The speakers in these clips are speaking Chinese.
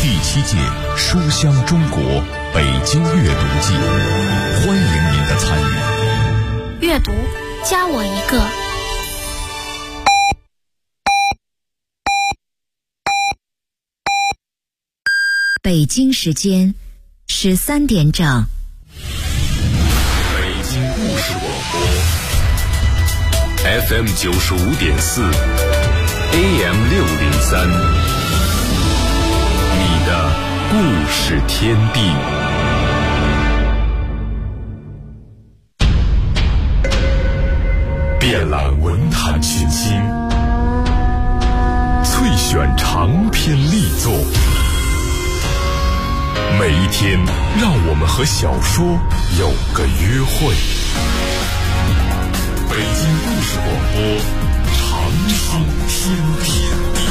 第7届书香中国北京阅读季，欢迎您的参与。 阅读，加我一个。 北京时间13点整。 北京故事广播 FM 95.4 AM 603，你的故事天地。遍览文坛群星，萃选长篇力作。每一天，让我们和小说有个约会。北京故事广播，长长天地。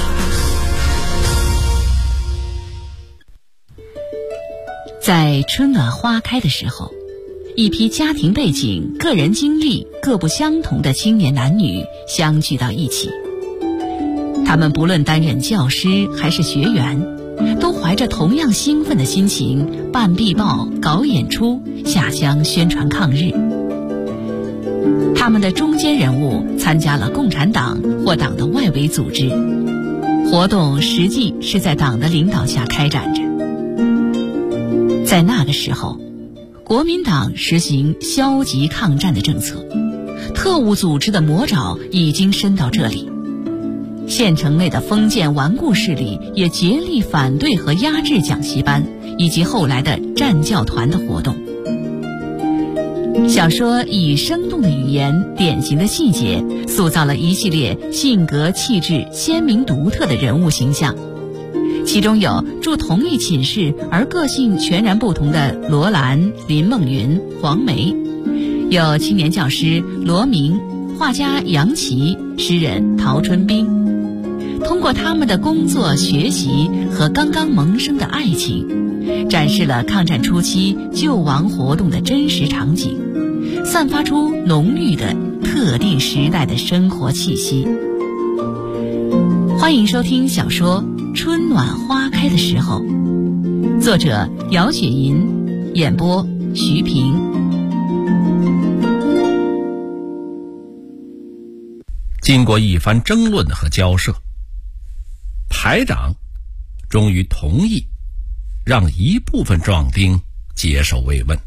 在春暖花开的时候，一批家庭背景、个人经历各不相同的青年男女相聚到一起。他们不论担任教师还是学员，都怀着同样兴奋的心情办壁报、搞演出、下乡宣传抗日。他们的中坚人物参加了共产党或党的外围组织，活动实际是在党的领导下开展着。在那个时候，国民党实行消极抗战的政策，特务组织的魔爪已经伸到这里。县城内的封建顽固势力也竭力反对和压制讲习班以及后来的战教团的活动。小说以生动的语言、典型的细节，塑造了一系列性格气质鲜明独特的人物形象。其中有住同一寝室而个性全然不同的罗兰、林梦云、黄梅，有青年教师罗明、画家杨琦、诗人陶春冰。通过他们的工作、学习和刚刚萌生的爱情，展示了抗战初期救亡活动的真实场景，散发出浓郁的特定时代的生活气息。欢迎收听小说《春暖花开的时候》，作者姚雪银，演播徐平。 经过一番争论和交涉，排长终于同意让一部分壮丁接受慰问。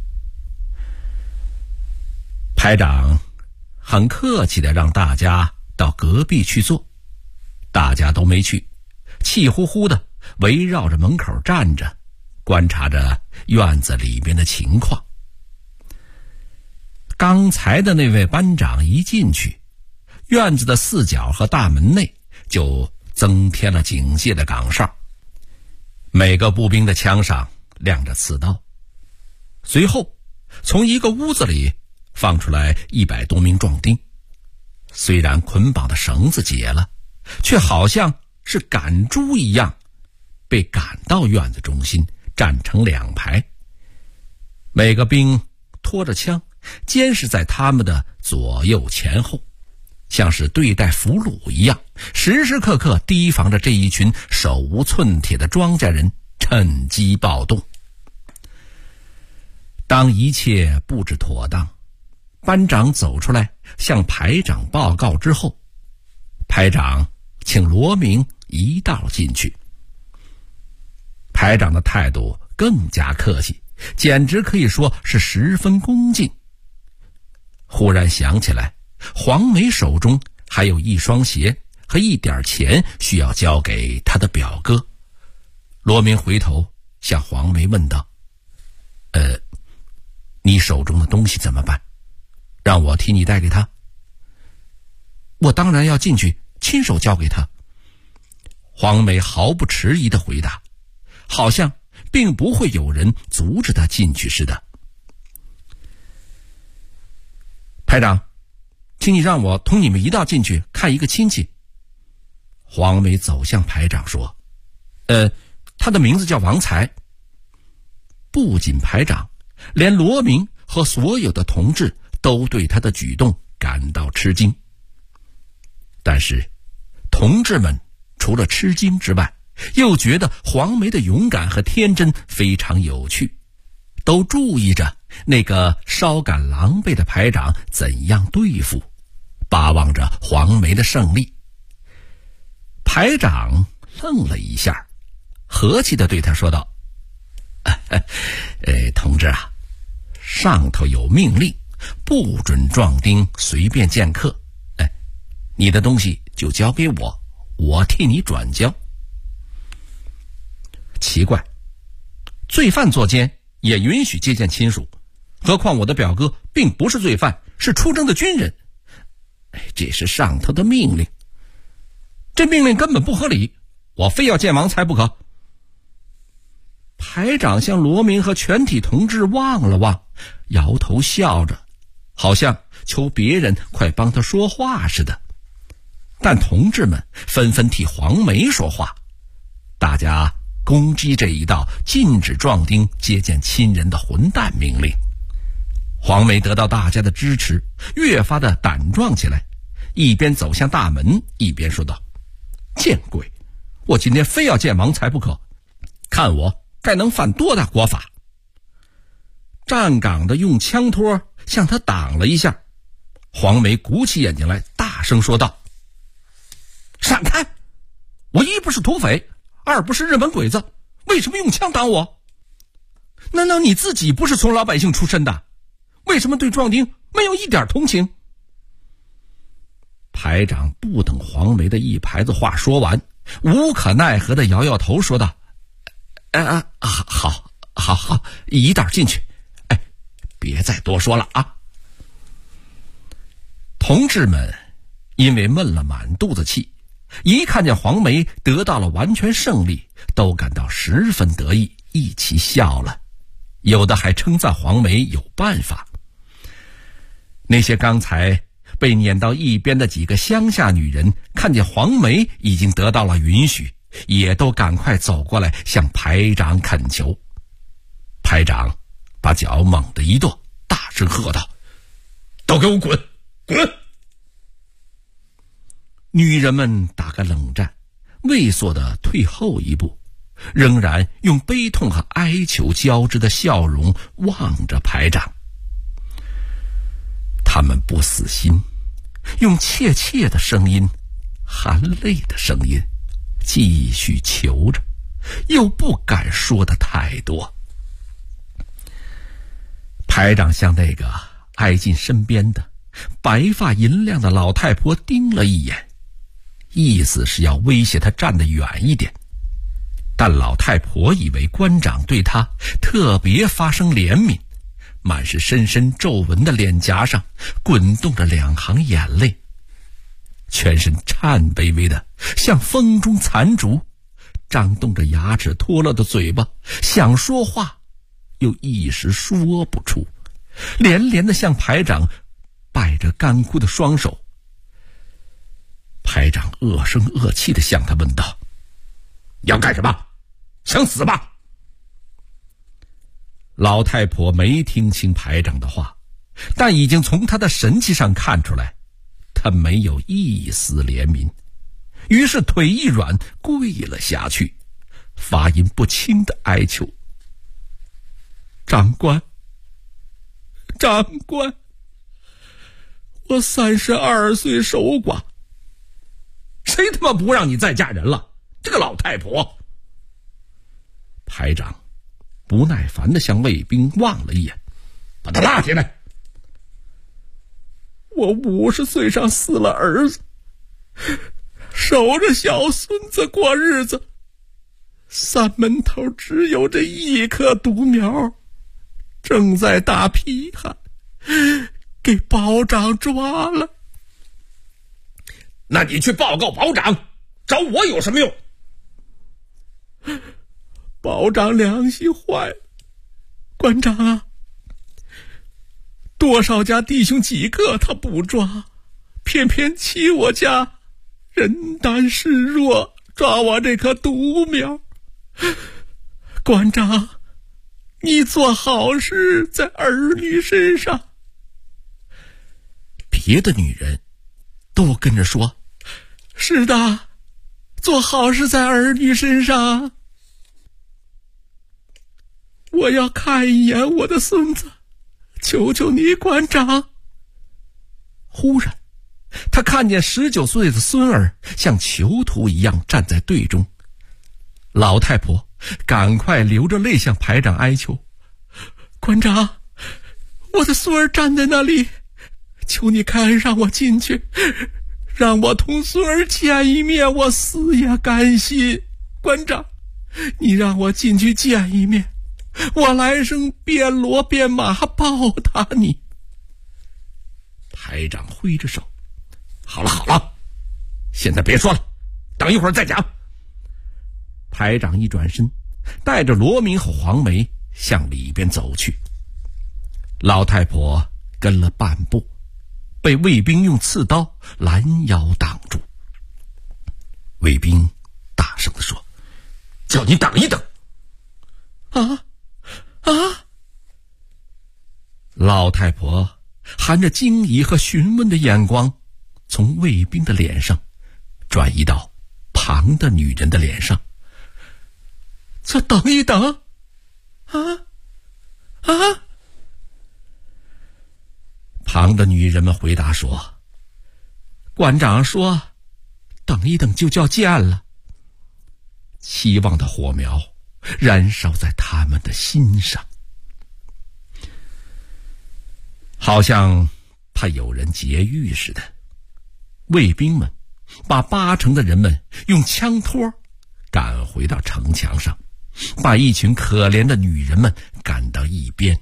排长很客气地让大家到隔壁去坐，大家都没去，气呼呼地围绕着门口站着，观察着院子里面的情况。刚才的那位班长一进去，院子的四角和大门内就增添了警戒的岗哨，每个步兵的枪上亮着刺刀。随后从一个屋子里放出来100多名壮丁，虽然捆绑的绳子解了，却好像是赶猪一样被赶到院子中心，站成2排。每个兵拖着枪监视在他们的左右前后，像是对待俘虏一样，时时刻刻提防着这一群手无寸铁的庄稼人趁机暴动。当一切布置妥当，班长走出来向排长报告之后，排长请罗明一道进去。排长的态度更加客气，简直可以说是十分恭敬。忽然想起来，黄梅手中还有一双鞋和一点钱需要交给他的表哥。罗明回头向黄梅问道：你手中的东西怎么办？让我替你带给他？我当然要进去亲手交给他。黄梅毫不迟疑地回答，好像并不会有人阻止他进去似的。排长，请你让我同你们一道进去看一个亲戚。黄梅走向排长说：他的名字叫王才。不仅排长，连罗明和所有的同志都对他的举动感到吃惊。但是同志们除了吃惊之外， 又觉得黄梅的勇敢和天真非常有趣，都注意着那个稍感狼狈的排长怎样对付，巴望着黄梅的胜利。排长愣了一下，和气地对他说道：同志啊，上头有命令，不准壮丁随便见客。你的东西就交给我，我替你转交。奇怪，罪犯作奸也允许接见亲属，何况我的表哥并不是罪犯，是出征的军人。这是上头的命令，这命令根本不合理，我非要见王才不可。排长向罗明和全体同志望了望，摇头笑着，好像求别人快帮他说话似的。但同志们纷纷替黄梅说话，大家攻击这一道禁止壮丁接见亲人的混蛋命令。黄梅得到大家的支持，越发的胆壮起来，一边走向大门，一边说道：见鬼，我今天非要见王才不可，看我该能犯多大国法。站岗的用枪托向他挡了一下，黄梅鼓起眼睛来，大声说道：闪开！我一不是土匪，二不是日本鬼子，为什么用枪挡我？难道你自己不是从老百姓出身的？为什么对壮丁没有一点同情？排长不等黄梅的一排子话说完，无可奈何地摇摇头说道：好，一道进去，别再多说了啊。同志们因为闷了满肚子气，一看见黄梅得到了完全胜利，都感到十分得意，一起笑了，有的还称赞黄梅有办法。那些刚才被撵到一边的几个乡下女人看见黄梅已经得到了允许，也都赶快走过来向排长恳求。排长把脚猛地一跺，大声喝道：都给我滚滚！女人们打个冷战，畏缩地退后一步，仍然用悲痛和哀求交织的笑容望着排长。他们不死心，用怯怯的声音，含泪的声音，继续求着，又不敢说的太多。排长向那个挨近身边的白发银亮的老太婆盯了一眼，意思是要威胁他站得远一点，但老太婆以为官长对她特别发生怜悯，满是深深皱纹的脸颊上滚动着两行眼泪，全身颤巍巍的像风中残烛，张动着牙齿脱落的嘴巴，想说话又一时说不出，连连的向排长摆着干枯的双手。排长恶声恶气地向他问道：要干什么？想死吧？老太婆没听清排长的话，但已经从他的神气上看出来，他没有一丝怜悯，于是腿一软跪了下去，发音不清的哀求：长官，我32岁守寡，谁他妈不让你再嫁人了？这个老太婆！排长不耐烦地向卫兵望了一眼，把他拉进来。我50岁上死了儿子，守着小孙子过日子，三门头只有这一棵独苗，正在打批汉，给保长抓了。那你去报告保长，找我有什么用？保长良心坏了，官长啊，多少家弟兄几个他不抓，偏偏欺我家人单势弱，抓我这棵独苗。官长，你做好事在儿女身上。别的女人都跟着说：是的， 做好事在儿女身上。我要看一眼我的孙子，求求你，馆长。忽然他看见19岁的孙儿像囚徒一样站在队中。老太婆赶快流着泪向排长哀求：馆长，我的孙儿站在那里，求你开让我进去，让我同孙儿见一面，我死也甘心。馆长，你让我进去见一面，我来生变骡变马报答你。排长挥着手：好了好了，现在别说了，等一会儿再讲。排长一转身，带着罗明和黄梅向里边走去。老太婆跟了半步，被卫兵用刺刀拦腰挡住。卫兵大声地说：叫你等一等。老太婆含着惊疑和询问的眼光，从卫兵的脸上转移到旁的女人的脸上。再等一等。旁的女人们回答说：馆长说等一等就叫见了。期望的火苗燃烧在他们的心上，好像怕有人劫狱似的。卫兵们把8成的人们用枪托赶回到城墙上，把一群可怜的女人们赶到一边。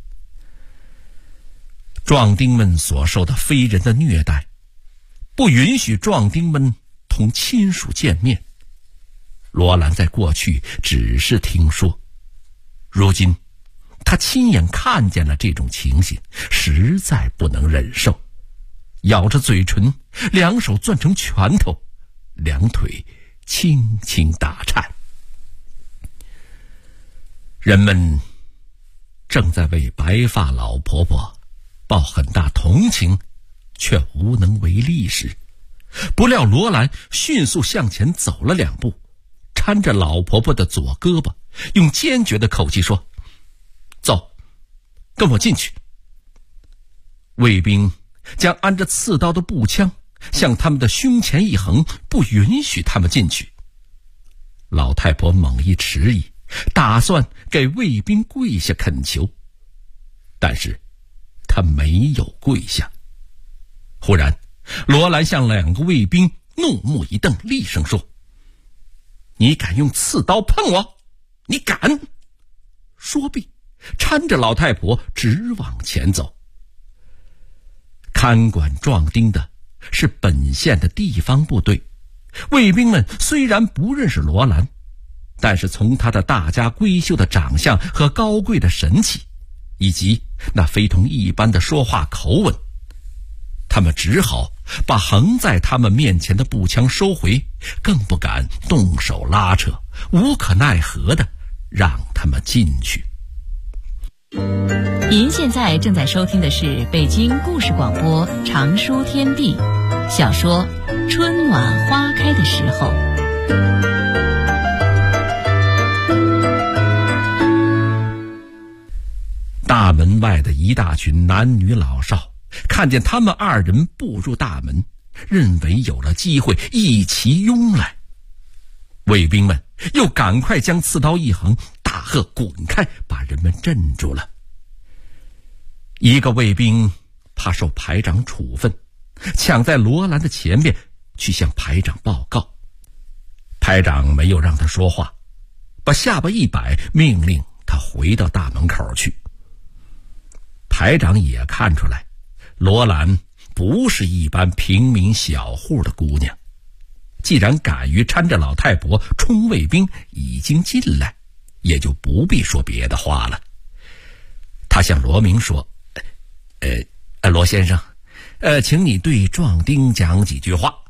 壮丁们所受的非人的虐待，不允许壮丁们同亲属见面。罗兰在过去只是听说，如今他亲眼看见了这种情形，实在不能忍受，咬着嘴唇，两手攥成拳头，两腿轻轻打颤。人们正在为白发老婆婆抱很大同情，却无能为力时，不料罗兰迅速向前走了2步，搀着老婆婆的左胳膊，用坚决的口气说：走，跟我进去。卫兵将安着刺刀的步枪向他们的胸前一横，不允许他们进去。老太婆猛一迟疑，打算给卫兵跪下恳求，但是他没有跪下。忽然罗兰向2个卫兵怒目一瞪，厉声说：你敢用刺刀碰我？你敢！说毕，搀着老太婆直往前走。看管壮丁的是本县的地方部队，卫兵们虽然不认识罗兰，但是从他的大家闺秀的长相和高贵的神气，以及那非同一般的说话口吻，他们只好把横在他们面前的步枪收回，更不敢动手拉扯，无可奈何的让他们进去。 您现在正在收听的是北京故事广播长书天地小说《春暖花开的时候》。 大门外的一大群男女老少看见他们2人步入大门，认为有了机会，一齐拥来。卫兵们又赶快将刺刀一横，大喝滚开，把人们镇住了。一个卫兵怕受排长处分，抢在罗兰的前面去向排长报告。排长没有让他说话，把下巴一摆，命令他回到大门口去。排长也看出来，罗兰不是一般平民小户的姑娘，既然敢于搀着老太婆冲卫兵已经进来，也就不必说别的话了。他向罗明说：罗先生，请你对壮丁讲几句话。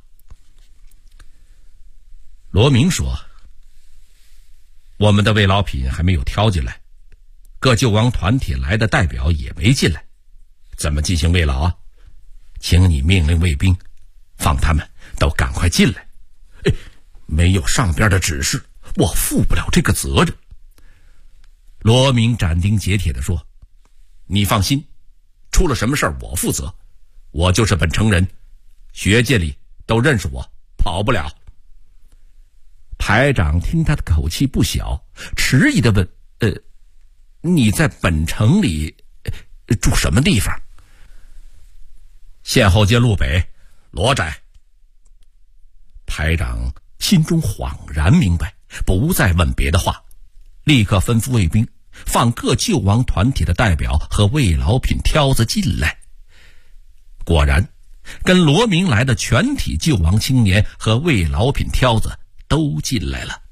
罗明说：我们的慰劳品还没有挑进来，各救亡团体来的代表也没进来，怎么进行慰劳啊？请你命令卫兵放他们都赶快进来。 没有上边的指示，我负不了这个责任。罗明斩钉截铁地说，你放心，出了什么事儿我负责，我就是本城人，学界里都认识我，跑不了。排长听他的口气不小，迟疑地问，你在本城里住什么地方？县后街路北罗宅。排长心中恍然明白，不再问别的话，立刻吩咐卫兵放各救亡团体的代表和慰劳品挑子进来。果然，跟罗明来的全体救亡青年和慰劳品挑子都进来了。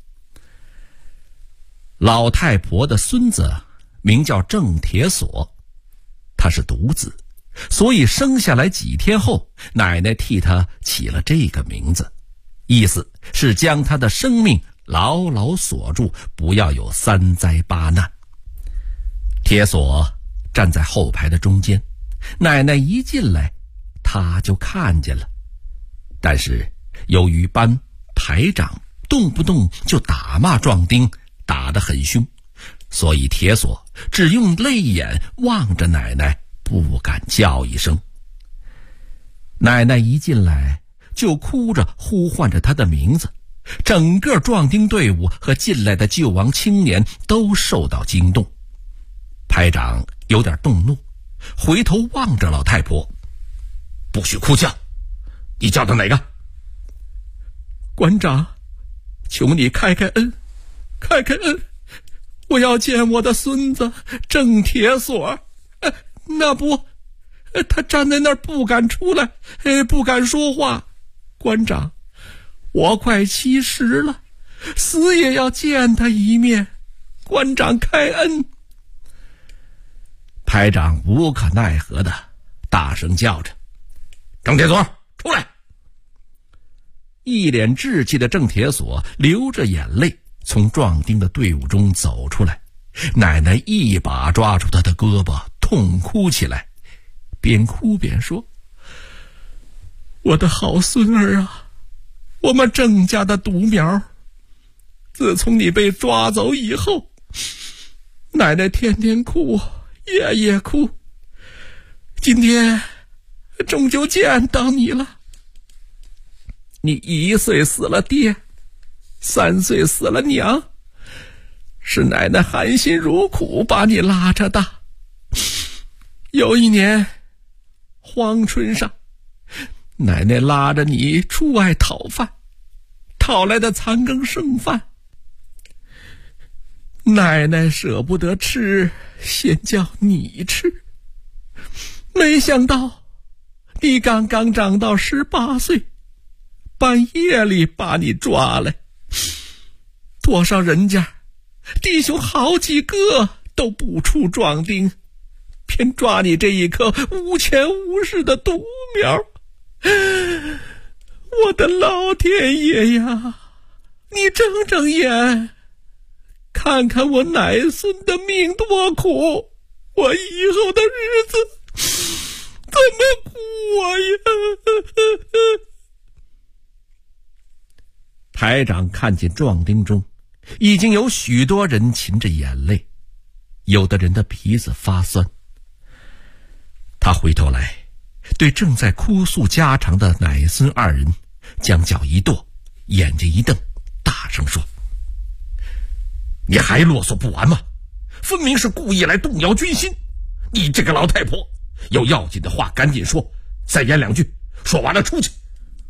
老太婆的孙子名叫郑铁锁，他是独子，所以生下来几天后，奶奶替他起了这个名字，意思是将他的生命牢牢锁住，不要有三灾八难。铁锁站在后排的中间，奶奶一进来他就看见了，但是由于班排长动不动就打骂壮丁，打得很凶，所以铁锁只用泪眼望着奶奶，不敢叫一声。奶奶一进来就哭着呼唤着他的名字，整个壮丁队伍和进来的救亡青年都受到惊动。排长有点动怒，回头望着老太婆，不许哭叫，你叫的哪个？馆长，求你开开恩，开开恩，我要见我的孙子郑铁锁。那不，他站在那儿不敢出来，不敢说话。馆长，我快70了，死也要见他一面，馆长开恩。排长无可奈何的大声叫着，郑铁锁出来。一脸稚气的郑铁锁流着眼泪从壮丁的队伍中走出来，奶奶一把抓住他的胳膊，痛哭起来，边哭边说，我的好孙儿啊，我们郑家的独苗，自从你被抓走以后，奶奶天天哭，夜夜哭，今天终究见到你了。你1岁死了爹，3岁死了娘，是奶奶含辛茹苦把你拉着大。有一年荒春上，奶奶拉着你出外讨饭，讨来的残羹剩饭，奶奶舍不得吃，先叫你吃。没想到你刚刚长到18岁，半夜里把你抓来，多少人家弟兄好几个都不出壮丁，偏抓你这一颗无权无势的独苗。我的老天爷呀，你睁睁眼看看我奶孙的命多苦，我以后的日子怎么过呀？排长看见壮丁中已经有许多人噙着眼泪，有的人的鼻子发酸。他回头来对正在哭诉家常的奶孙2人将脚一跺，眼睛一瞪，大声说，你还啰嗦不完吗？分明是故意来动摇军心，你这个老太婆，有要紧的话赶紧说，再言2句，说完了出去。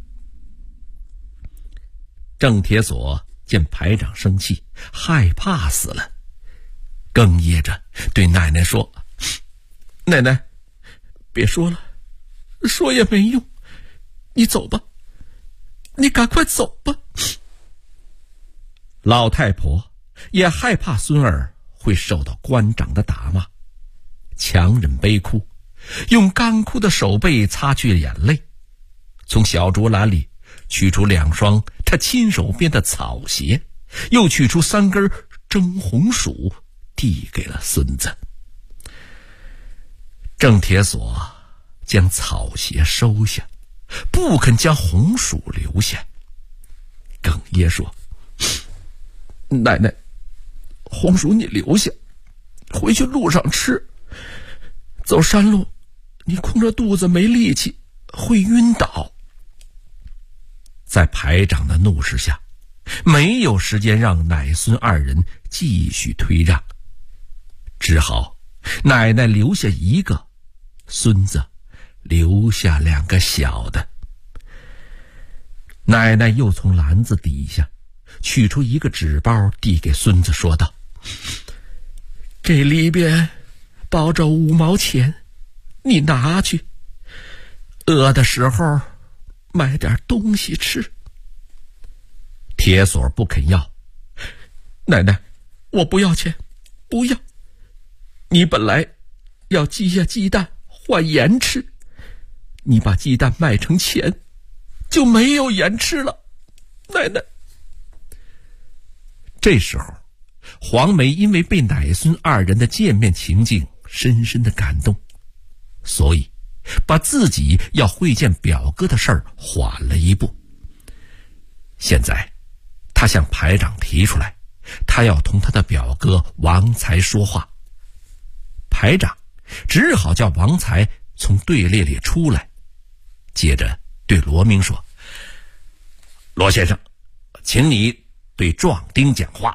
郑铁锁见排长生气，害怕死了，哽咽着对奶奶说，奶奶别说了，说也没用，你走吧，你赶快走吧。老太婆也害怕孙儿会受到官长的打骂，强忍悲哭，用干枯的手背擦去眼泪，从小竹篮里取出2双他亲手编的草鞋，又取出3根蒸红薯，递给了孙子。郑铁锁将草鞋收下，不肯将红薯留下。 哽咽说：“奶奶，红薯你留下，回去路上吃。走山路，你空着肚子没力气，会晕倒。”在排长的怒视下，没有时间让奶孙二人继续推让，只好奶奶留下一个，孙子留下2个小的。奶奶又从篮子底下取出一个纸包，递给孙子说道：“这里边包着5毛钱，你拿去，饿的时候买点东西吃。”铁锁不肯要：“奶奶，我不要钱，不要。你本来要积下鸡蛋换盐吃，你把鸡蛋卖成钱，就没有盐吃了，奶奶。”这时候，黄梅因为被奶孙二人的见面情境深深的感动，所以把自己要会见表哥的事儿缓了一步。现在他向排长提出来，他要同他的表哥王才说话。排长只好叫王才从队列里出来，接着对罗明说：“罗先生，请你对壮丁讲话。”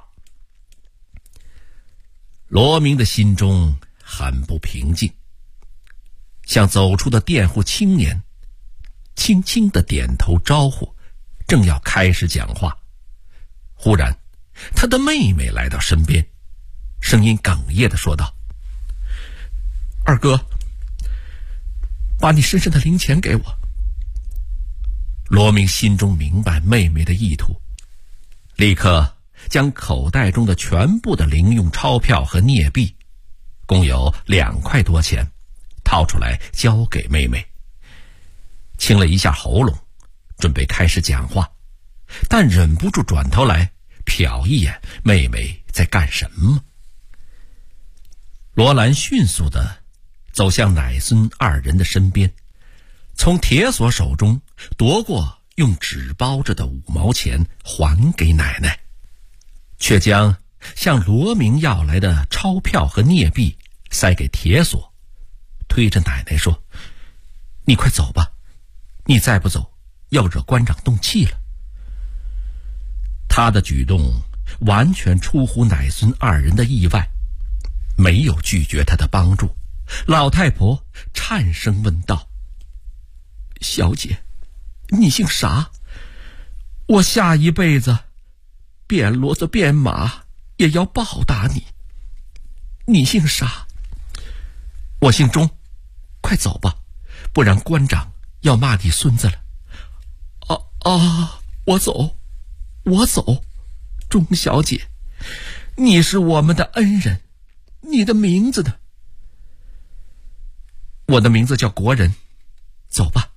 罗明的心中很不平静，向走出的佃户青年轻轻地点头招呼，正要开始讲话，忽然他的妹妹来到身边，声音哽咽地说道：“二哥，把你身上的零钱给我。”罗明心中明白妹妹的意图，立刻将口袋中的全部的零用钞票和镍币，共有2块多钱，掏出来交给妹妹，清了一下喉咙，准备开始讲话，但忍不住转头来瞟一眼妹妹在干什么。罗兰迅速地走向奶孙二人的身边，从铁锁手中夺过用纸包着的5毛钱还给奶奶，却将向罗明要来的钞票和镍币塞给铁锁，推着奶奶说：“你快走吧，你再不走要惹官长动气了。”他的举动完全出乎奶孙二人的意外，没有拒绝他的帮助。老太婆颤声问道：“小姐，你姓啥？我下一辈子变骡子变马也要报答你。你姓啥？”“我姓钟，快走吧，不然官长要骂你孙子了。”“我走，钟小姐，你是我们的恩人，你的名字呢？”“我的名字叫国人。”“走吧，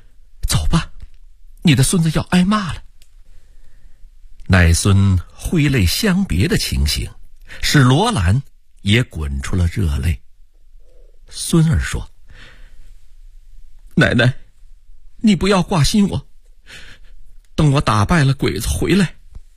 你的孙子要挨骂了。”奶孙挥泪相别的情形使罗兰也滚出了热泪。孙儿说：“奶奶，你不要挂心我，等我打败了鬼子回来。”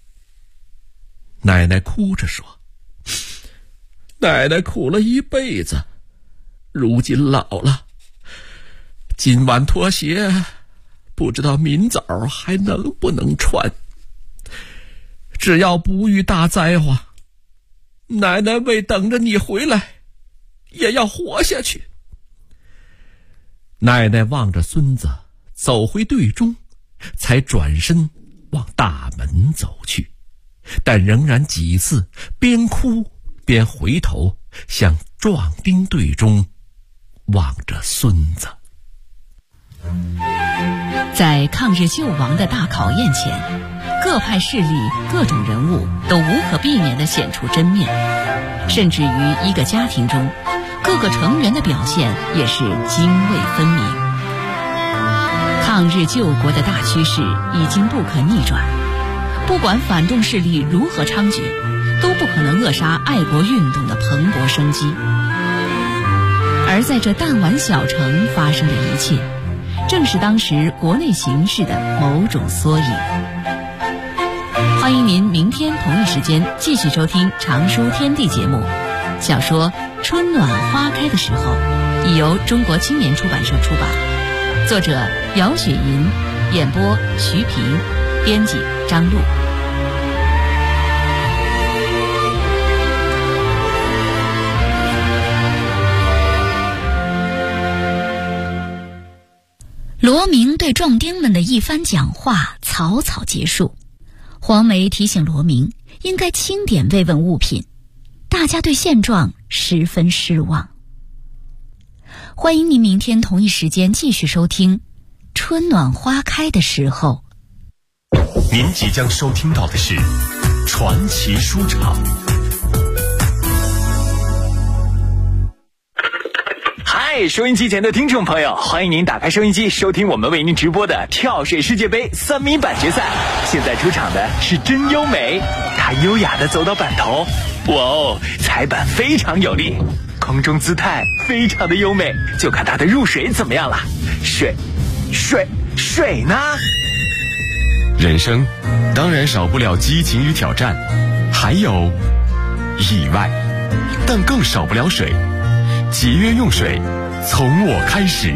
奶奶哭着说：“奶奶苦了一辈子，如今老了，今晚脱鞋，不知道明早还能不能穿。只要不遇大灾祸，奶奶为等着你回来，也要活下去。”奶奶望着孙子走回队中，才转身往大门走去，但仍然几次边哭边回头向壮丁队中望着孙子。 在抗日救亡的大考验前，各派势力、各种人物都无可避免地显出真面，甚至于一个家庭中，各个成员的表现也是泾渭分明。抗日救国的大趋势已经不可逆转，不管反动势力如何猖獗，都不可能扼杀爱国运动的蓬勃生机。而在这弹丸小城发生的一切，正是当时国内形势的某种缩影。 欢迎您明天同一时间继续收听《常书天地》节目。小说《春暖花开的时候》已由中国青年出版社出版，作者姚雪银，演播徐平，编辑张璐。 罗明对壮丁们的一番讲话草草结束。黄梅提醒罗明应该清点慰问物品，大家对现状十分失望。欢迎您明天同一时间继续收听《春暖花开的时候》。 您即将收听到的是传奇书场。 嗨，收音机前的听众朋友，欢迎您打开收音机，收听我们为您直播的跳水世界杯3米板决赛。现在出场的是真优美，她优雅地走到板头，哇哦，踩板非常有力，空中姿态非常的优美，就看她的入水怎么样了。水呢？ 人生当然少不了激情与挑战，还有意外，但更少不了水。节约用水，从我开始。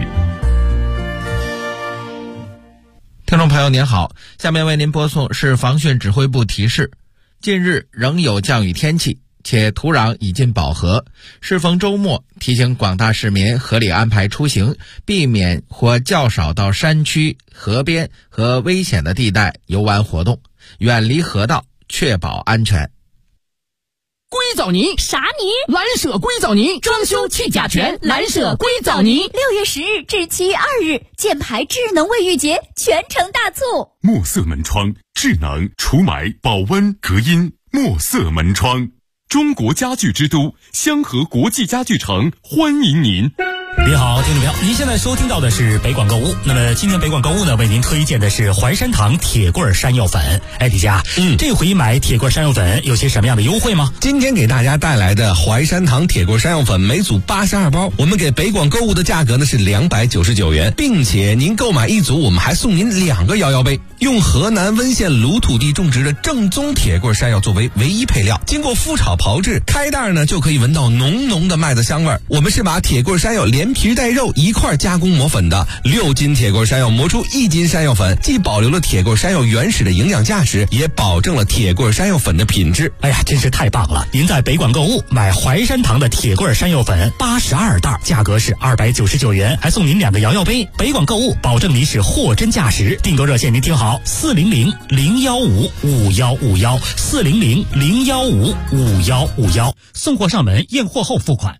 听众朋友您好，下面为您播送市防汛指挥部提示：近日仍有降雨天气，且土壤已近饱和，适逢周末，提醒广大市民合理安排出行，避免或较少到山区、河边和危险的地带游玩活动，远离河道，确保安全。 硅藻泥啥泥？ 蓝舍硅藻泥，装修去甲醛，蓝舍硅藻泥。 6月10日至7月2日，建牌智能卫浴节全城大促。 墨色门窗，智能除霾、保温、隔音。墨色门窗，中国家具之都香河国际家具城欢迎您。 您好，听众朋友，您现在收听到的是北广购物。那么今天北广购物呢，为您推荐的是淮山堂铁棍山药粉。哎，李佳，这回买铁棍山药粉有些什么样的优惠吗？ 今天给大家带来的淮山堂铁棍山药粉每组82包，我们给北广购物的价格呢是299元，并且您购买一组，我们还送您2个摇摇杯。用河南温县鲁土地种植的正宗铁棍山药作为唯一配料，经过麸炒炮制，开袋呢就可以闻到浓浓的麦子香味儿。我们是把铁棍山药连皮带肉一块加工磨粉的，6斤铁棍山药磨出1斤山药粉，既保留了铁棍山药原始的营养价值，也保证了铁棍山药粉的品质。 哎呀，真是太棒了！您在北广购物买淮山堂的铁棍山药粉82袋，价格是299元，还送您2个摇摇杯。北广购物保证您是货真价实。订购热线您听好，400-015-5151，400-015-5151，送货上门，验货后付款。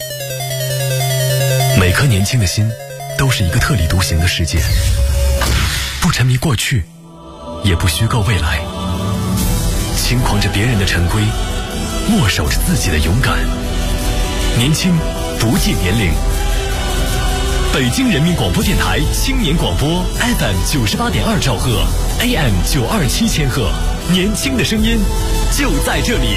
每颗年轻的心都是一个特立独行的世界，不沉迷过去，也不虚构未来，轻狂着别人的陈规，握守着自己的勇敢。年轻不计年龄。北京人民广播电台青年广播 FM 98.2兆赫 AM 927千赫，年轻的声音就在这里。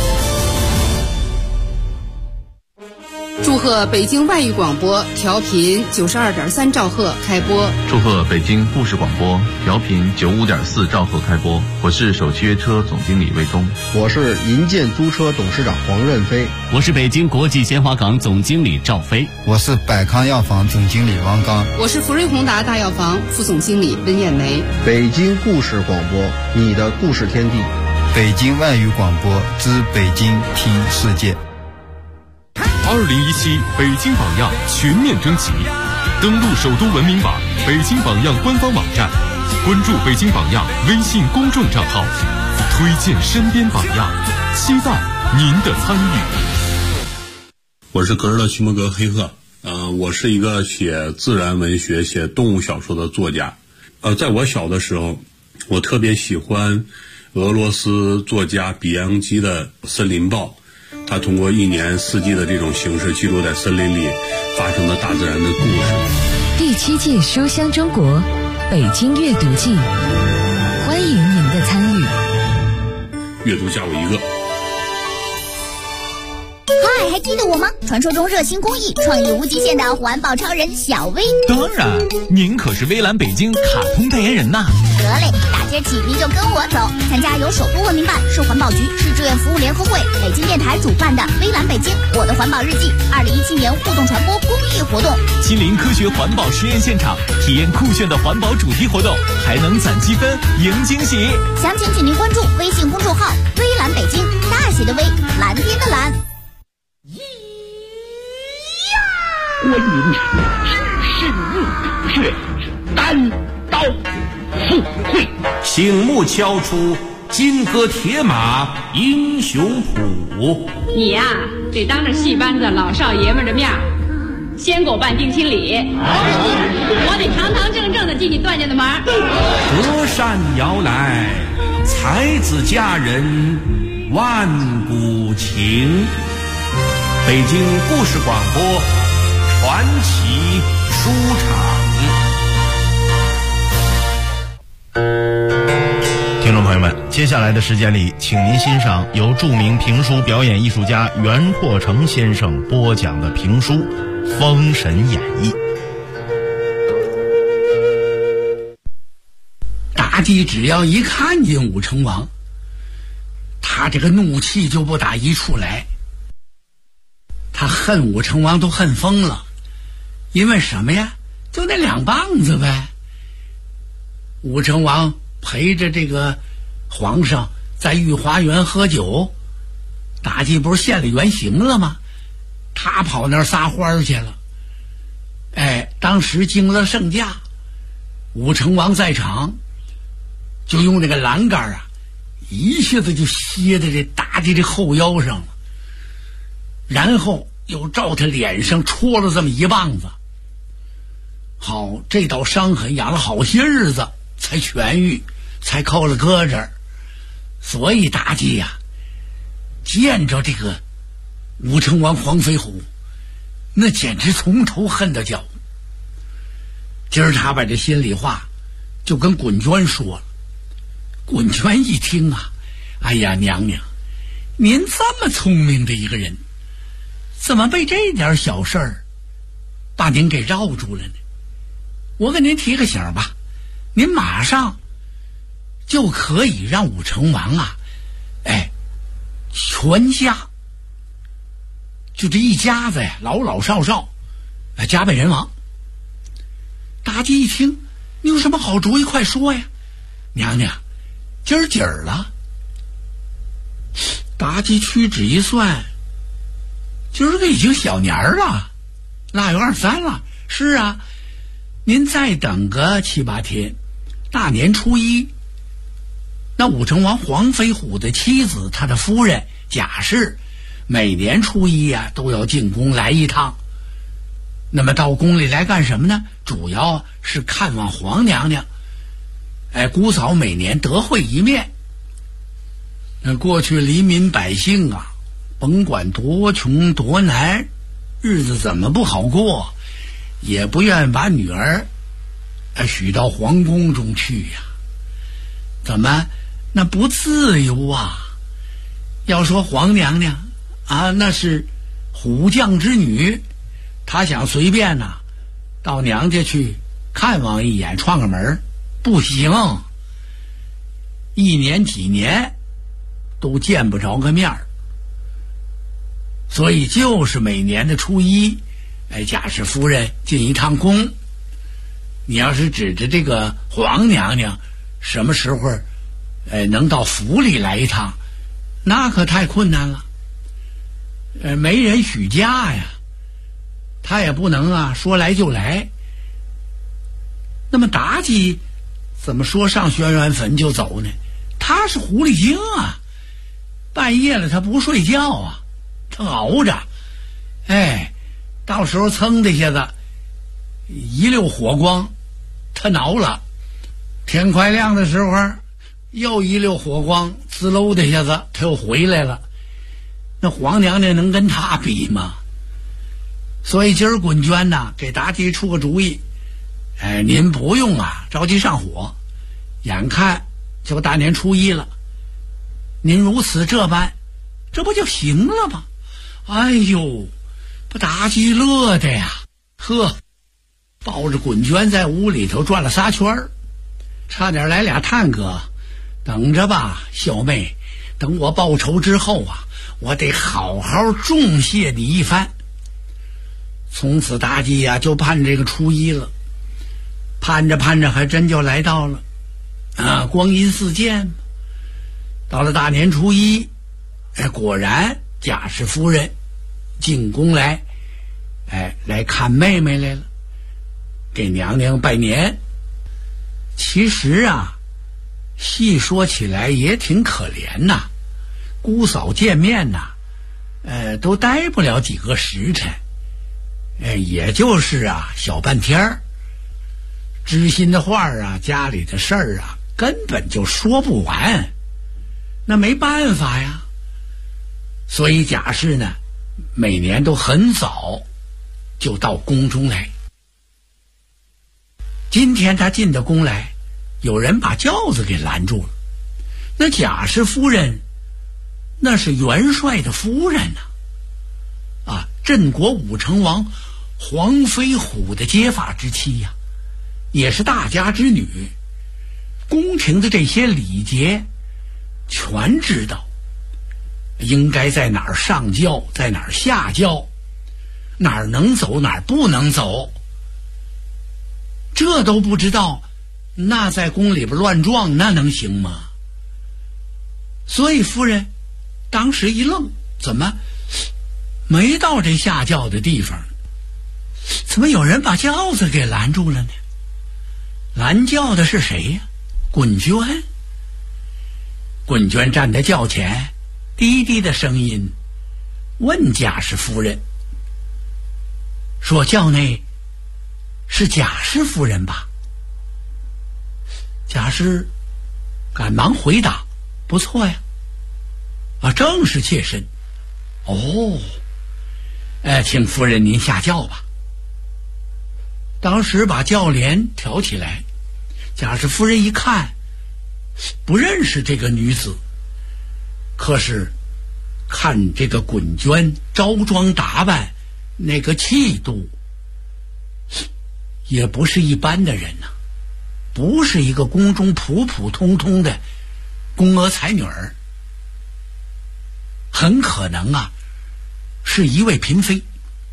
祝贺北京外语广播调频92.3兆赫开播。 祝贺北京故事广播调频95.4兆赫开播。我是首汽约车总经理魏东。 我是银建租车董事长黄润飞。 我是北京国际鲜花港总经理赵飞。 我是百康药房总经理王刚。 我是福瑞宏达大药房副总经理温艳梅。 北京故事广播，你的故事天地。 北京外语广播之北京听世界。 2017北京榜样全面征集，登录首都文明网、北京榜样官方网站，关注北京榜样微信公众账号，推荐身边榜样，期待您的参与。 我是格日勒徐摩格黑鹤，我是一个写自然文学、写动物小说的作家。在我小的时候，我特别喜欢俄罗斯作家比昂基的《森林报》。他通过1年4季的这种形式，记录在森林里发生的大自然的故事。 第7届书香中国北京阅读季，欢迎您的参与。 阅读加我一个。 嗨， 还记得我吗？传说中热心公益、创意无极限的环保超人小薇。 当然，您可是微蓝北京卡通代言人呐。 得嘞，打街起您就跟我走，参加由首都文明办、市环保局、市志愿服务联合会、北京电台主办的微蓝北京我的环保日记2017年互动传播公益活动， 亲临科学环保实验现场，体验酷炫的环保主题活动，还能攒积分赢惊喜。 详情请您关注微信公众号微蓝北京，大写的微，蓝天的蓝。 观音只身入血，单刀赴会， 醒目敲出金戈铁马英雄谱。 你呀，得当着戏班子老少爷们的面先给我办定亲礼，我得堂堂正正的进你段家的门。 隔山遥来，才子佳人万古情。北京故事广播传奇书场。 听众朋友们，接下来的时间里，请您欣赏由著名评书表演艺术家袁阔成先生播讲的评书《封神演义》。 妲己只要一看见武成王，他这个怒气就不打一处来。他恨武成王都恨疯了，因为什么呀？就那2棒子呗。武成王陪着这个皇上在御花园喝酒，妲己不是现了原形了吗？他跑那儿撒欢去了。当时经了圣驾，武成王在场，就用这个栏杆一下子就歇在这妲己这后腰上了，然后又照他脸上戳了这么1棒子。好，这道伤痕养了好些日子才痊愈，才扣了搁这儿。所以妲己呀，见着这个武成王黄飞虎，那简直从头恨到脚。今儿他把这心里话就跟滚娟说了。滚娟一听哎呀，娘娘，您这么聪明的一个人，怎么被这点小事儿把您给绕住了呢？我给您提个醒吧，您马上就可以让武成王全家就这一家子老老少少家败人亡。妲己一听，你有什么好主意快说呀？娘娘，今儿了。妲己屈指一算，今儿个已经小年儿了，腊月23了。是啊，您再等个7、8天，大年初1，那武成王黄飞虎的妻子，他的夫人贾氏，每年初1都要进宫来一趟。那么到宫里来干什么呢？主要是看望皇娘娘，姑嫂每年得会一面。那过去黎民百姓甭管多穷多难，日子怎么不好过，也不愿把女儿许到皇宫中去呀。怎么那不自由啊？要说皇娘娘那是虎将之女，她想随便到娘家去看望一眼，串个门，不行，一年几年都见不着个面儿。所以就是每年的初1，贾氏夫人进一趟宫。你要是指着这个皇娘娘什么时候能到府里来一趟，那可太困难了。没人许嫁呀，他也不能说来就来。那么妲己怎么说上轩辕坟就走呢？他是狐狸精半夜了他不睡觉他熬着，到时候噌的一下子一溜火光，他挠了。天快亮的时候又一溜火光，滋溜的一下子他又回来了。那皇娘娘能跟他比吗？所以今儿滚娟给妲己出个主意，您不用着急上火，眼看就大年初1了，您如此这般，这不就行了吗？ 哎呦，把妲己乐的呀，呵，抱着滚娟在屋里头转了仨圈，差点来俩探戈。等着吧，小妹，等我报仇之后啊，我得好好重谢你一番。从此妲己呀就盼这个初一了，盼着盼着还真就来到了啊，光阴似箭。到了大年初一，果然贾氏夫人进宫来，来看妹妹来了，给娘娘拜年。其实啊，细说起来也挺可怜呐，姑嫂见面呐，都待不了几个时辰，也就是啊小半天儿，知心的话啊，家里的事儿啊，根本就说不完。那没办法呀，所以贾氏呢，每年都很早就到宫中来。今天他进的宫来，有人把轿子给拦住了。那贾氏夫人，那是元帅的夫人呐，镇国武成王黄飞虎的结发之妻呀，也是大家之女，宫廷的这些礼节全知道，应该在哪儿上轿，在哪儿下轿，哪儿能走，哪儿不能走，这都不知道，那在宫里边乱撞，那能行吗？所以夫人当时一愣，怎么没到这下轿的地方，怎么有人把轿子给拦住了呢？拦轿的是谁呀？滚娟。滚娟站在轿前，低低的声音问贾氏夫人说：“轿内是贾氏夫人吧？”贾氏赶忙回答：“不错呀，正是妾身。”哦，请夫人您下轿吧。当时把轿帘挑起来，贾氏夫人一看，不认识这个女子，可是看这个滚娟着装打扮，那个气度，也不是一般的人呐，不是一个宫中普普通通的宫娥才女儿，很可能啊是一位嫔妃。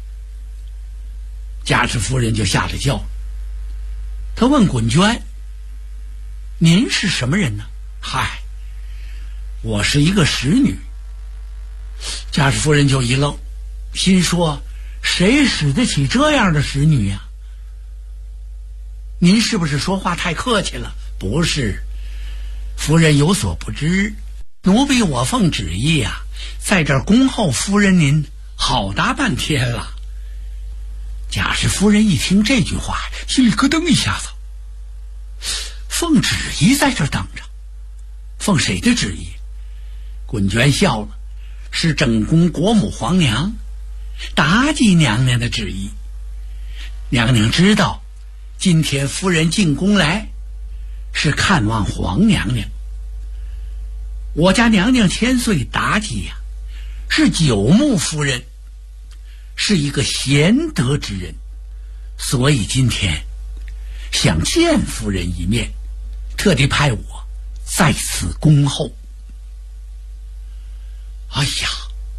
贾氏夫人就下了轿，她问滚娟：“您是什么人呢？”“嗨，我是一个使女。”贾氏夫人就一愣，心说：“谁使得起这样的使女呀？您是不是说话太客气了？”“不是，夫人有所不知，奴婢我奉旨意啊，在这儿恭候夫人您好大半天了。”贾氏夫人一听这句话，心里咯噔一下子，奉旨意在这儿等着，奉谁的旨意？滚娟笑了，是整宫国母皇娘妲己娘娘的旨意。娘娘知道今天夫人进宫来是看望皇娘娘，我家娘娘千岁妲己呀，是九牧夫人，是一个贤德之人，所以今天想见夫人一面，特地派我在此恭候。哎呀，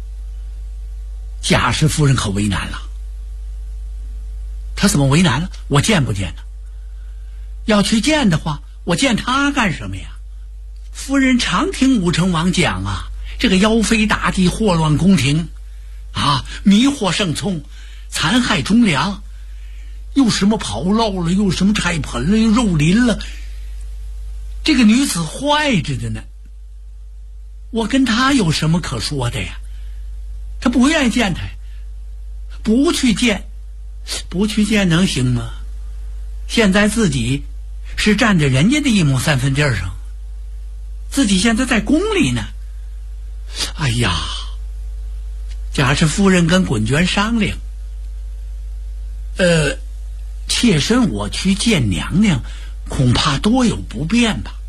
贾氏夫人可为难了。她怎么为难了？我见不见呢？要去见的话，我见她干什么呀？夫人常听武成王讲啊，这个妖妃妲己祸乱宫廷啊，迷惑圣聪，残害忠良，又什么跑漏了，又什么拆盆了，又肉淋了，这个女子坏着的呢。我跟她有什么可说的呀？她不愿意见她，不去见，不去见能行吗？现在自己是站在人家的1亩3分地上，自己现在在宫里呢。哎呀，贾氏夫人跟滚娟商量，妾身我去见娘娘，恐怕多有不便吧。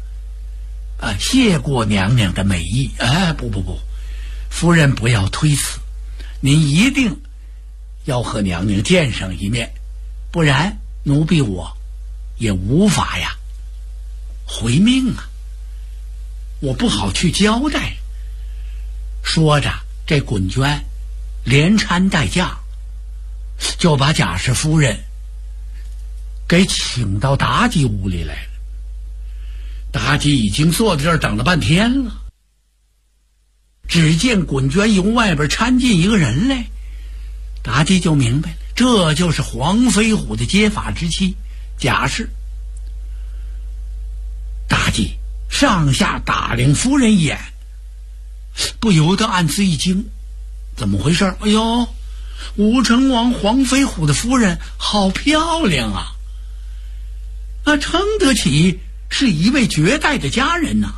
谢过娘娘的美意。不，夫人不要推辞， 您一定要和娘娘见上一面，不然奴婢我也无法呀回命啊，我不好去交代。说着，这滚娟连搀带架就把贾氏夫人给请到妲己屋里来了。妲己已经坐在这儿等了半天了，只见滚娟由外边搀进一个人来，妲己就明白了，这就是黄飞虎的结发之妻贾氏。妲己上下打量夫人一眼，不由得暗自一惊，怎么回事？哎呦，武成王黄飞虎的夫人好漂亮啊，那称得起是一位绝代的佳人呐。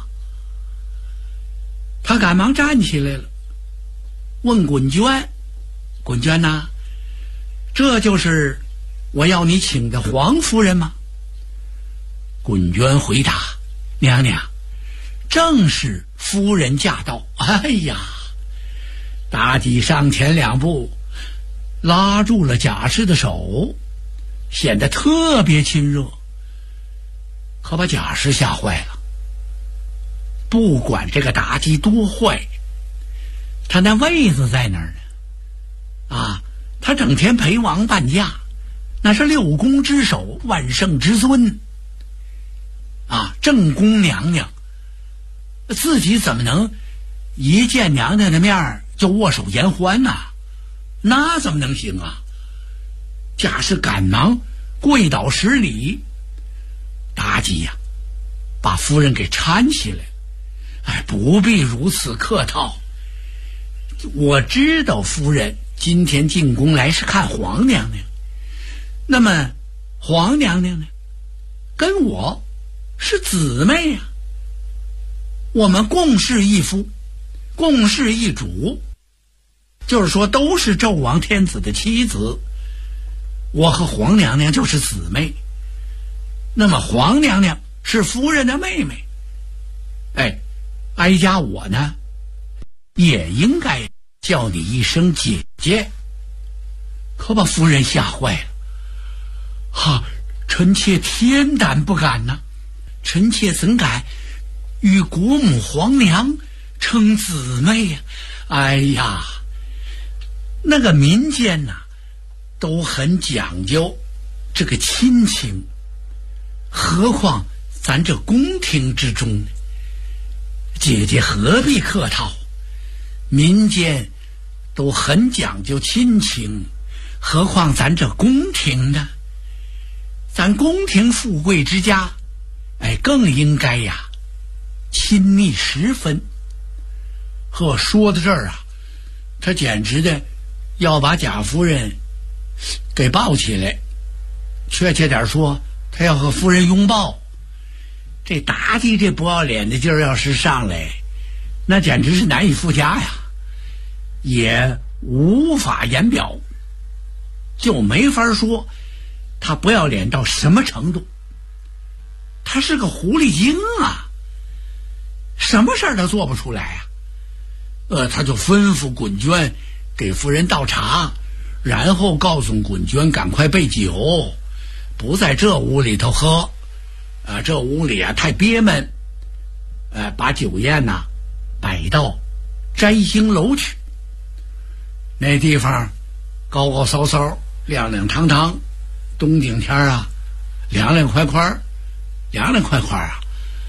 他赶忙站起来了，问滚娟：“滚娟呐，这就是我要你请的黄夫人吗？”滚娟回答：“娘娘，正是夫人驾到。”哎呀，妲己上前两步，拉住了贾氏的手，显得特别亲热，可把贾氏吓坏了。不管这个妲己多坏，他那位子在那儿呢。啊，他整天陪王伴驾，那是六宫之首，万圣之尊啊，正宫娘娘，自己怎么能一见娘娘的面就握手言欢呢？那怎么能行啊？贾氏赶忙跪倒施礼。妲己呀，把夫人给搀起来。哎，不必如此客套，我知道夫人今天进宫来是看皇娘娘，那么皇娘娘呢，跟我是姊妹呀，我们共侍一夫，共侍一主，就是说都是纣王天子的妻子，我和皇娘娘就是姊妹，那么皇娘娘是夫人的妹妹，哎，哀家我呢也应该叫你一声姐姐。可把夫人吓坏了，哈，臣妾天胆不敢呐，臣妾怎敢与国母皇娘称姊妹呀？哎呀，那个民间呐都很讲究这个亲情，何况咱这宫廷之中呢？姐姐何必客套，民间都很讲究亲情，何况咱这宫廷呢？咱宫廷富贵之家，哎，更应该呀亲密十分。和说到这儿啊，他简直的要把贾夫人给抱起来，确切点说，他要和夫人拥抱。这妲己这不要脸的劲儿要是上来，那简直是难以复加呀，也无法言表，就没法说他不要脸到什么程度。他是个狐狸精啊，什么事儿都做不出来啊。他就吩咐滚娟给夫人倒茶，然后告诉滚娟赶快备酒，不在这屋里头喝，这屋里啊太憋闷，把酒宴呐摆到摘星楼去。那地方高高骚骚，亮亮堂堂，冬景天啊凉凉快快，凉凉快快啊。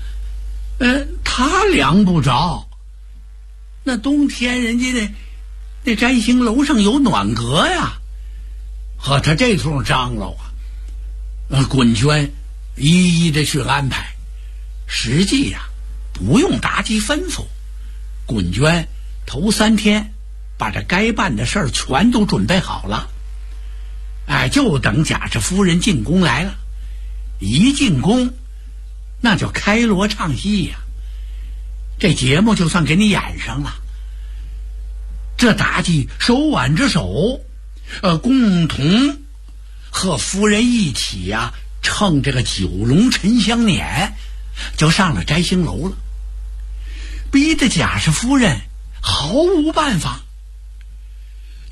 他凉不着，那冬天人家那摘星楼上有暖阁呀，和他这通张罗啊，滚娟一一的去安排。实际呀不用妲己吩咐，滚娟头3天把这该办的事儿全都准备好了，哎，就等贾氏夫人进宫来了。一进宫那就开锣唱戏呀，这节目就算给你演上了。这妲己手挽着手，共同和夫人一起呀乘这个九龙沉香辇就上了摘星楼了，逼得贾氏夫人毫无办法。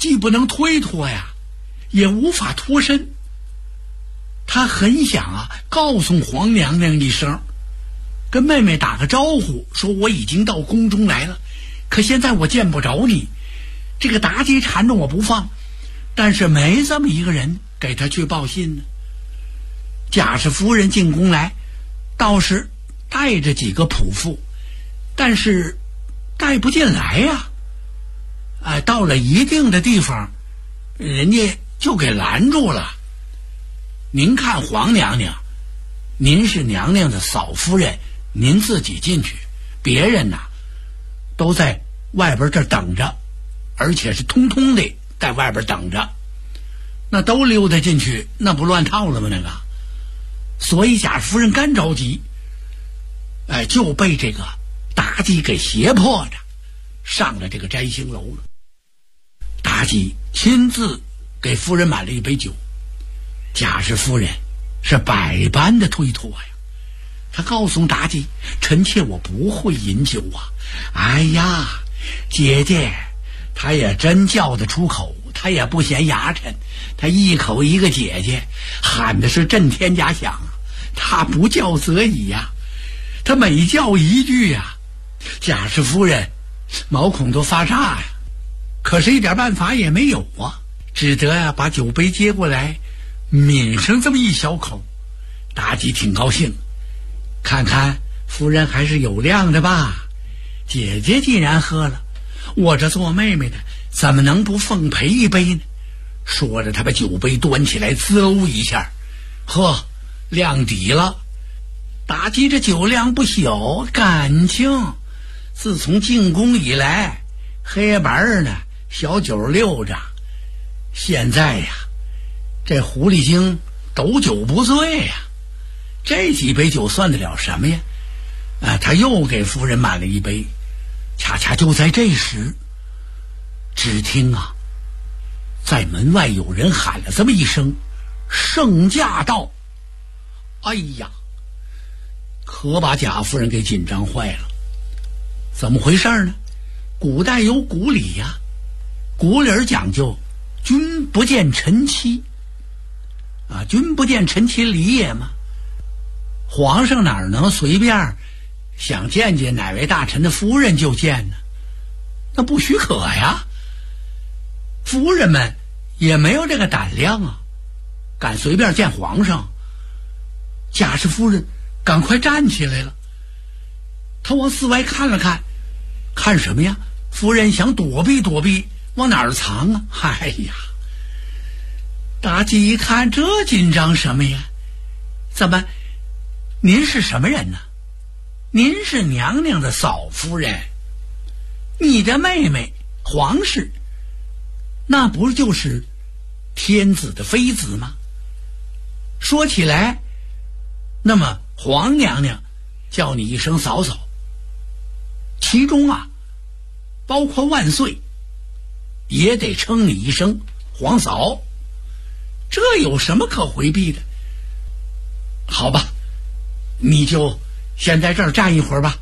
既不能推脱呀，也无法脱身。他很想告诉皇娘娘一声，跟妹妹打个招呼，说我已经到宫中来了，可现在我见不着你，这个妲己缠着我不放，但是没这么一个人给他去报信呢。贾氏夫人进宫来，倒是带着几个仆妇，但是带不进来呀。到了一定的地方，人家就给拦住了。您看皇娘娘，您是娘娘的嫂夫人，您自己进去，别人都在外边这等着，而且是通通的在外边等着，那都溜达进去，那不乱套了吗？那个，所以贾夫人干着急，就被这个妲己给胁迫着上了这个摘星楼了。妲己亲自给夫人买了一杯酒，贾氏夫人是百般的推脱呀。她告诉妲己，臣妾我不会饮酒啊。哎呀，姐姐她也真叫得出口，她也不嫌牙碜，她一口一个姐姐，喊的是震天价响啊。她不叫则已呀，她每叫一句呀，贾氏夫人毛孔都发炸呀。可是一点办法也没有啊，只得把酒杯接过来，抿上这么一小口。妲己挺高兴，看看夫人还是有量的吧，姐姐既然喝了，我这做妹妹的怎么能不奉陪一杯呢？说着，她把酒杯端起来，滋溜一下，呵，量底了。妲己这酒量不小，感情自从进宫以来，黑板呢小酒溜着，现在呀，这狐狸精斗酒不醉呀，这几杯酒算得了什么呀？他又给夫人满了一杯。恰恰就在这时，只听在门外有人喊了这么一声：“圣驾到！”哎呀，可把贾夫人给紧张坏了。怎么回事呢？古代有古礼呀，古礼讲究君不见臣妻君不见臣妻礼也嘛。皇上哪能随便想见见哪位大臣的夫人就见呢？那不许可呀。夫人们也没有这个胆量敢随便见皇上。贾氏夫人赶快站起来了，她往四外看了看，看什么呀？夫人想躲避躲避，往哪儿藏啊？哎呀，妲己一看，这紧张什么呀？怎么，您是什么人呢？您是娘娘的嫂夫人，你的妹妹皇氏，那不就是天子的妃子吗？说起来，那么皇娘娘叫你一声嫂嫂，其中包括万岁也得称你一声皇嫂，这有什么可回避的？好吧，你就先在这儿站一会儿吧。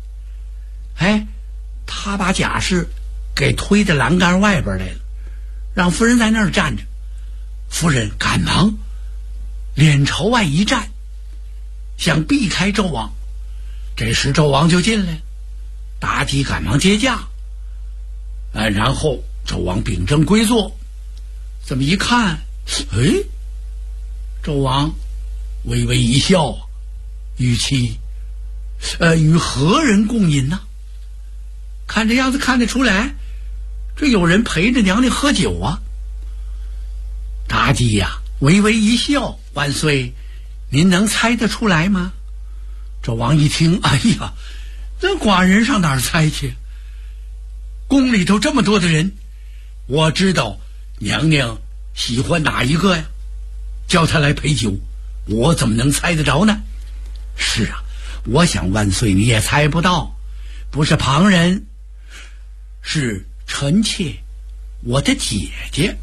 他把贾氏给推到栏杆外边来了，让夫人在那儿站着。夫人赶忙脸朝外一站，想避开纣王。这时纣王就进来，妲己赶忙接驾，然后纣王秉正归坐。这么一看，纣王微微一笑，与其与何人共饮呢？看这样子看得出来，这有人陪着娘娘喝酒啊。妲己呀，微微一笑：“万岁，您能猜得出来吗？”纣王一听，哎呀，那寡人上哪儿猜去？宫里头这么多的人，我知道娘娘喜欢哪一个呀？叫他来陪酒，我怎么能猜得着呢？是啊，我想万岁你也猜不到，不是旁人，是臣妾，我的姐姐。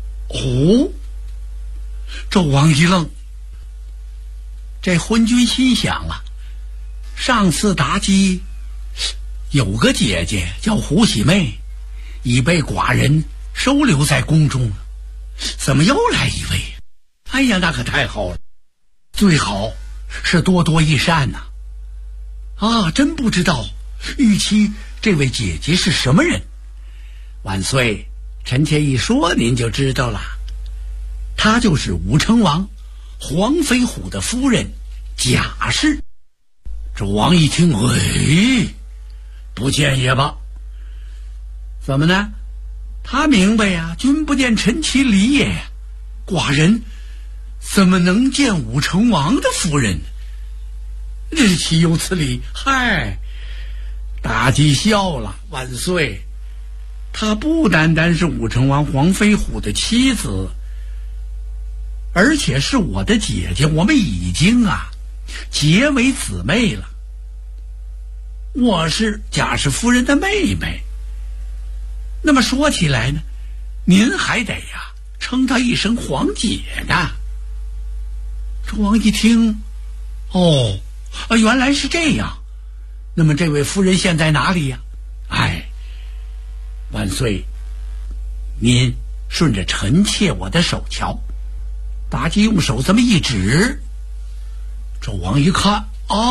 纣王一愣，这昏君心想上次妲己有个姐姐叫胡喜妹，已被寡人收留在宫中了。怎么又来一位？哎呀，那可太好了，最好是多多益善呐。真不知道玉妻这位姐姐是什么人。万岁，臣妾一说您就知道了，她就是武成王黄飞虎的夫人贾氏。纣王一听，不见也罢。怎么呢？他明白呀，君不见臣其礼也呀，寡人怎么能见武成王的夫人呢？日岂有此理！嗨，大姬笑了。万岁，她不单单是武成王黄飞虎的妻子，而且是我的姐姐，我们已经结为姊妹了。我是贾氏夫人的妹妹。那么说起来呢，您还得称她一声皇姐呢。纣王一听，原来是这样。那么这位夫人现在哪里呀？万岁，您顺着臣妾我的手瞧。妲己用手这么一指，纣王一看，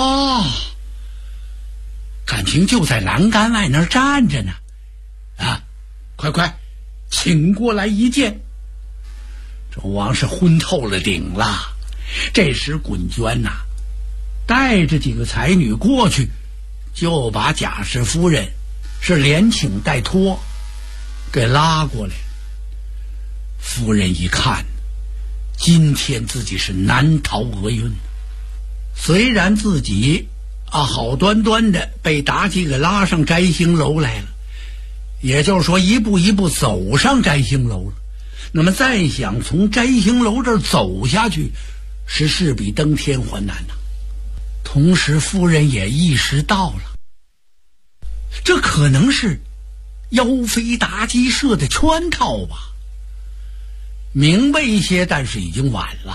感情就在栏杆外那儿站着呢。快请过来一见。纣王是昏透了顶了。这时滚娟带着几个才女过去，就把贾氏夫人是连请带拖给拉过来。夫人一看，今天自己是难逃厄运。虽然自己好端端的被妲己给拉上摘星楼来了，也就是说一步一步走上摘星楼了，那么再想从摘星楼这儿走下去，是势比登天还难呐。同时夫人也意识到了，这可能是妖妃妲己设的圈套吧。明白一些，但是已经晚了。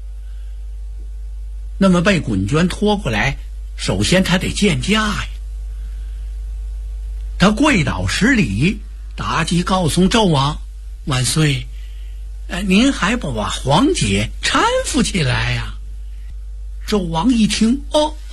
那么被滚娟拖过来，首先他得见驾呀。他跪倒施礼，妲己告诉纣王：万岁，您还不把皇姐搀扶起来呀？纣王一听，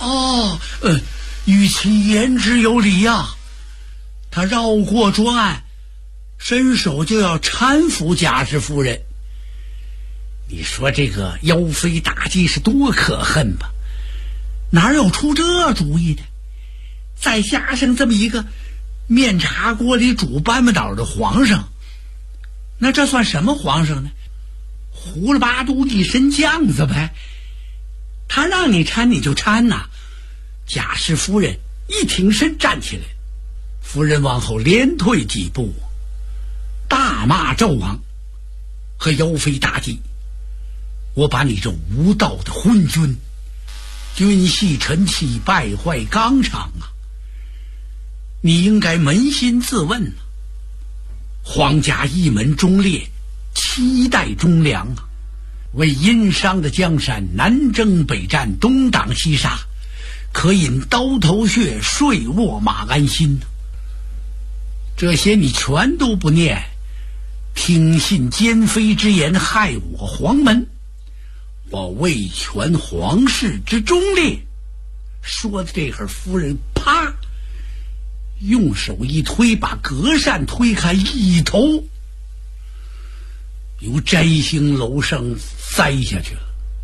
与其言之有理呀。他绕过桌案，伸手就要搀扶贾氏夫人。你说这个妖妃妲己是多可恨吧？哪有出这主意的？再加上这么一个面茶锅里煮斑马倒的皇上，那这算什么皇上呢？胡了八嘟一身酱子呗。他让你搀你就搀呐。贾氏夫人一挺身站起来，夫人往后连退几步，大骂纣王和妖妃妲己：我把你这无道的昏君，君系臣妻，败坏纲常你应该扪心自问皇家一门忠烈，7代忠良为殷商的江山南征北战，东挡西杀，可饮刀头血，睡卧马鞍心这些你全都不念，听信奸妃之言，害我黄门，我为全皇室之忠烈。说的这会儿，夫人啪用手一推，把隔扇推开，一头由摘星楼上栽下去了。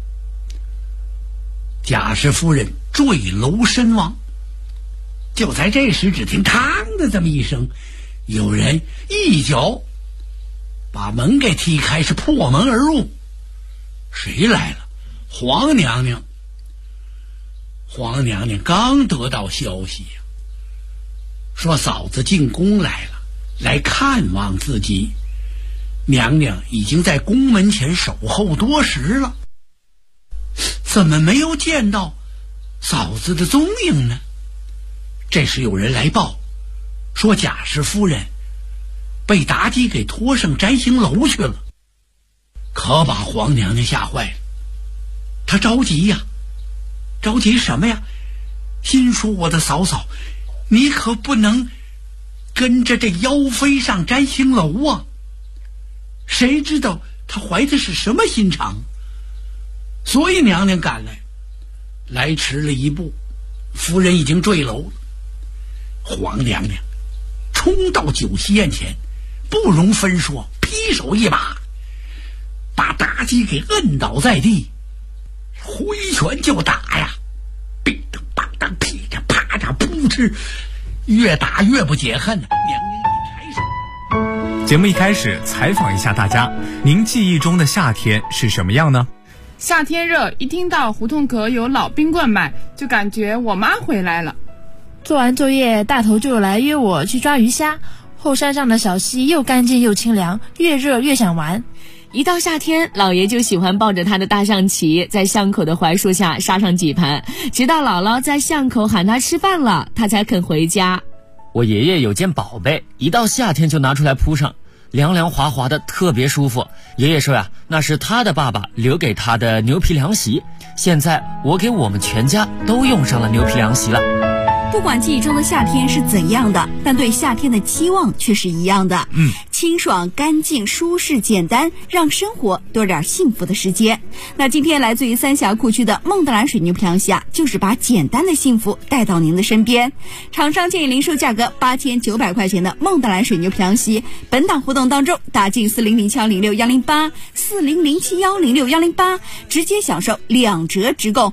贾氏夫人坠楼身亡。就在这时，只听嘡的这么一声，有人一脚把门给踢开，是破门而入。谁来了？皇娘娘。皇娘娘刚得到消息说嫂子进宫来了，来看望自己。娘娘已经在宫门前守候多时了，怎么没有见到嫂子的踪影呢？这时有人来报，说贾氏夫人被妲己给拖上摘星楼去了，可把皇娘娘吓坏了。她着急呀，着急什么呀？心说我的嫂嫂，你可不能跟着这妖妃上摘星楼啊！ 谁知道她怀的是什么心肠？所以娘娘赶来迟了一步，夫人已经坠楼了。皇娘娘冲到酒席宴前，不容分说，劈手一把把妲己给摁倒在地，挥拳就打呀，乒当乓当，噼着啪着扑哧，越打越不解恨。娘娘一抬手。 节目一开始采访一下大家，您记忆中的夏天是什么样呢？ 夏天热，一听到胡同口有老冰棍卖，就感觉我妈回来了。 做完作业，大头就来约我去抓鱼虾。后山上的小溪又干净又清凉，越热越想玩。 一到夏天，老爷就喜欢抱着他的大象棋，在巷口的槐树下杀上几盘，直到姥姥在巷口喊他吃饭了，他才肯回家。 我爷爷有件宝贝，一到夏天就拿出来铺上，凉凉滑滑的，特别舒服。爷爷说呀，那是他的爸爸留给他的牛皮凉席，现在我给我们全家都用上了牛皮凉席了。 不管记忆中的夏天是怎样的，但对夏天的期望却是一样的。清爽、干净、舒适、简单，让生活多点幸福的时间。那今天来自于三峡库区的孟德兰水牛皮凉席就是把简单的幸福带到您的身边。厂商建议零售价格8900块钱的孟德兰水牛皮凉席，本档活动当中打进4007106108 4007106108，直接享受2折，直供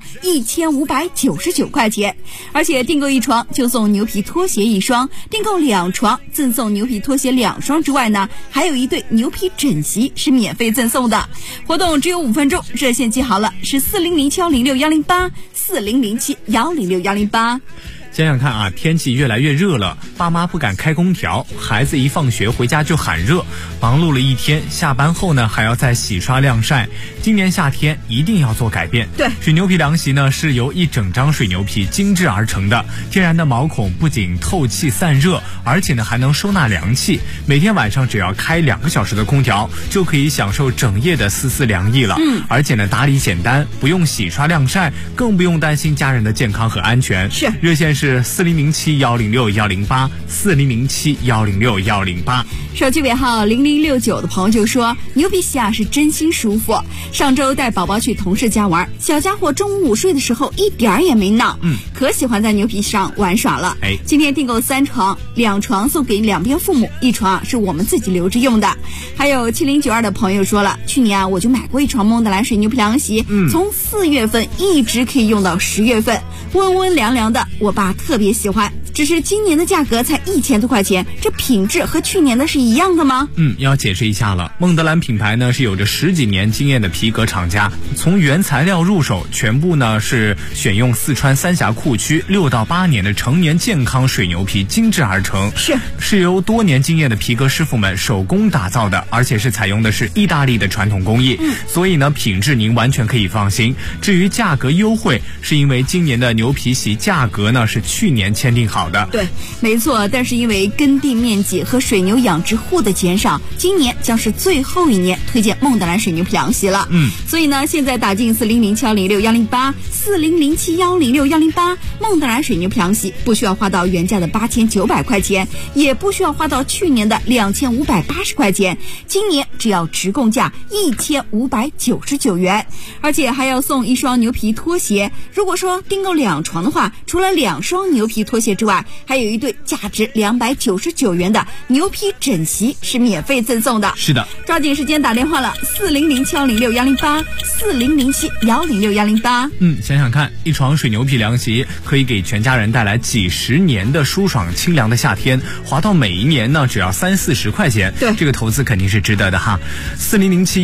1599块钱。而且订购一床就送牛皮拖鞋1双，订购2床赠送牛皮拖鞋2双之外呢，还有一对牛皮枕席是免费赠送的。活动只有5分钟，热线记好了，是4007106108 4007106108。 想想看啊，天气越来越热了，爸妈不敢开空调，孩子一放学回家就喊热，忙碌了一天，下班后呢还要再洗刷晾晒。今年夏天一定要做改变。 对， 水牛皮凉席呢是由一整张水牛皮精制而成的，天然的毛孔不仅透气散热，而且呢还能收纳凉气。每天晚上只要开2个小时的空调，就可以享受整夜的丝丝凉意了。而且呢打理简单，不用洗刷晾晒，更不用担心家人的健康和安全。 是， 热线是4007106108 4007106108。 手机尾号0069的朋友就说，牛皮席是真心舒服。上周带宝宝去同事家玩，小家伙中午午睡的时候一点也没闹，可喜欢在牛皮上玩耍了。今天订购3床，2床送给2边父母，1床是我们自己留着用的。还有7092的朋友说了，去年我就买过一床孟德兰水牛皮凉席，从4月份一直可以用到10月份，温温凉凉的，我爸特别喜欢。只是今年的价格才1000多块钱，这品质和去年的是一样的吗？ 要解释一下了。孟德兰品牌呢是有着10几年经验的皮革厂家，从原材料入手，全部呢是选用四川三峡库区6到8年的成年健康水牛皮精制而成，是由多年经验的皮革师傅们手工打造的，而且是采用的是意大利的传统工艺，所以呢品质您完全可以放心。至于价格优惠，是因为今年的牛皮席价格呢是去年签订好的。 对，没错，但是因为耕地面积和水牛养殖户的减少，今年将是最后一年推荐孟德兰水牛皮凉席了。所以呢，现在打进4007106108 4007106108，孟德兰水牛皮凉席不需要花到原价的8900块钱，也不需要花到去年的2580块钱，今年只要直供价1599元，而且还要送1双牛皮拖鞋。如果说订购2床的话，除了2双牛皮拖鞋之外，还有一对价值299元的牛皮枕席是免费赠送的。 是的， 抓紧时间打电话了，4007106108 4007106108。 想想看，一床水牛皮凉席可以给全家人带来几10年的舒爽清凉的夏天，划到每一年呢只要30-40块钱， 对， 这个投资肯定是值得的哈。4007